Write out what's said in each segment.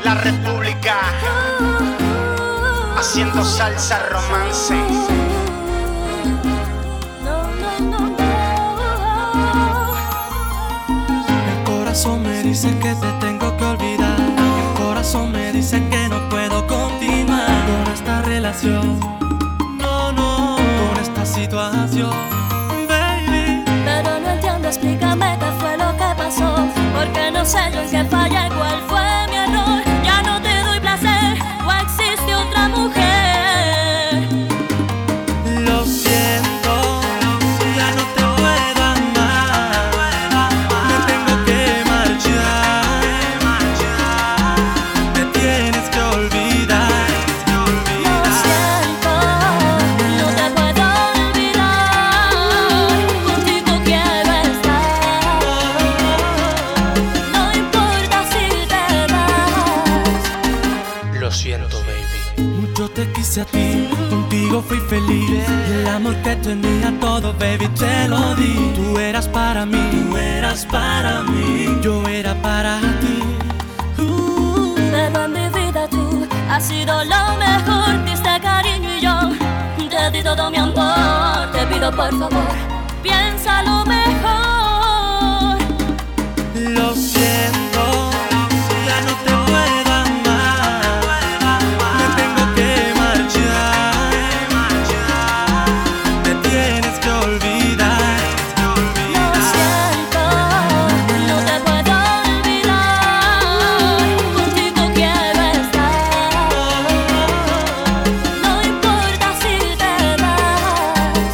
la República, haciendo salsa romance. El corazón me dice que te tengo que olvidar. El corazón me dice que no puedo continuar con esta relación. No, no, con esta situación, baby. Pero no entiendo, explícame qué fue lo que pasó. Porque no sé yo en qué fallé, cuál fue mi error. Ya no te doy placer, o existe otra mujer. Lo siento, ya no te puedo amar. Me tengo que marchar. Me tienes que olvidar. Lo siento, no te puedo olvidar. Contigo quiero estar. No importa si te vas. Lo siento, baby. Mucho te quise a ti, contigo fui feliz. Y el amor que tenía todo, baby, te lo di. Tú eras para mí, tú eras para mí, yo era para ti. Pero en mi vida tú has sido lo mejor. Diste cariño y yo te di todo mi amor. Te pido por favor, piénsalo mejor. Lo siento, ya no te puedo amar. Me tengo que marchar. Me tienes que olvidar. Lo siento, no te puedo olvidar. Contigo quiero estar. No importa si te vas.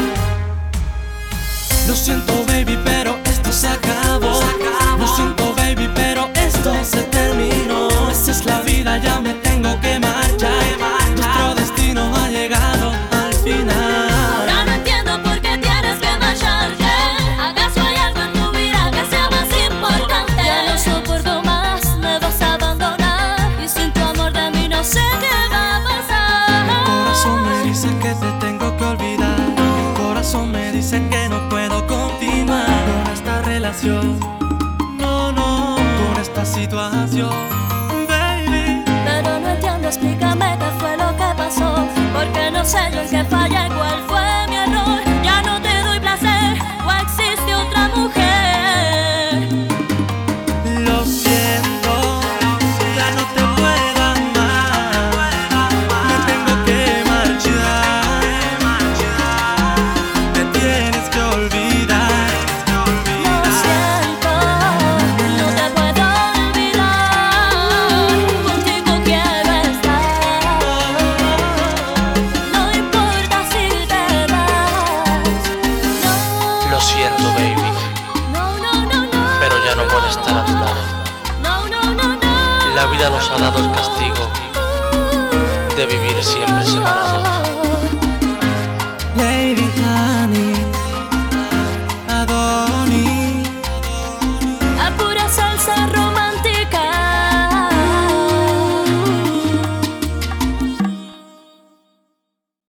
Lo siento, baby, pero esto se acabó. Lo siento, baby, pero esto se terminó. Esa es la vida, ya me tengo que marchar. Nuestro destino ha llegado al final. Ahora no entiendo por qué tienes que marcharte. ¿Acaso hay algo en tu vida que sea más importante? Ya no soporto más, me vas a abandonar. Y sin tu amor de mí no sé qué va a El pasar. corazón me dice que te tengo que olvidar. El corazón me dice que no puedo continuar con esta relación. No, no, con esta situación, baby. Pero no entiendo, explícame qué fue lo que pasó. Porque no sé yo en qué fallé, cuál fue mi error. Ya no te doy placer, o existe otra mujer. Lo siento, ya no te puedo amar. Me tengo que marchar. Me tienes que olvidar. Lo siento, no te puedo olvidar. Contigo quiero estar. No importa si te vas. Lo siento, baby, No, no, no, no. pero ya no puedo estar a tu lado. No, no, no, no. La vida nos ha dado el castigo de vivir siempre separados.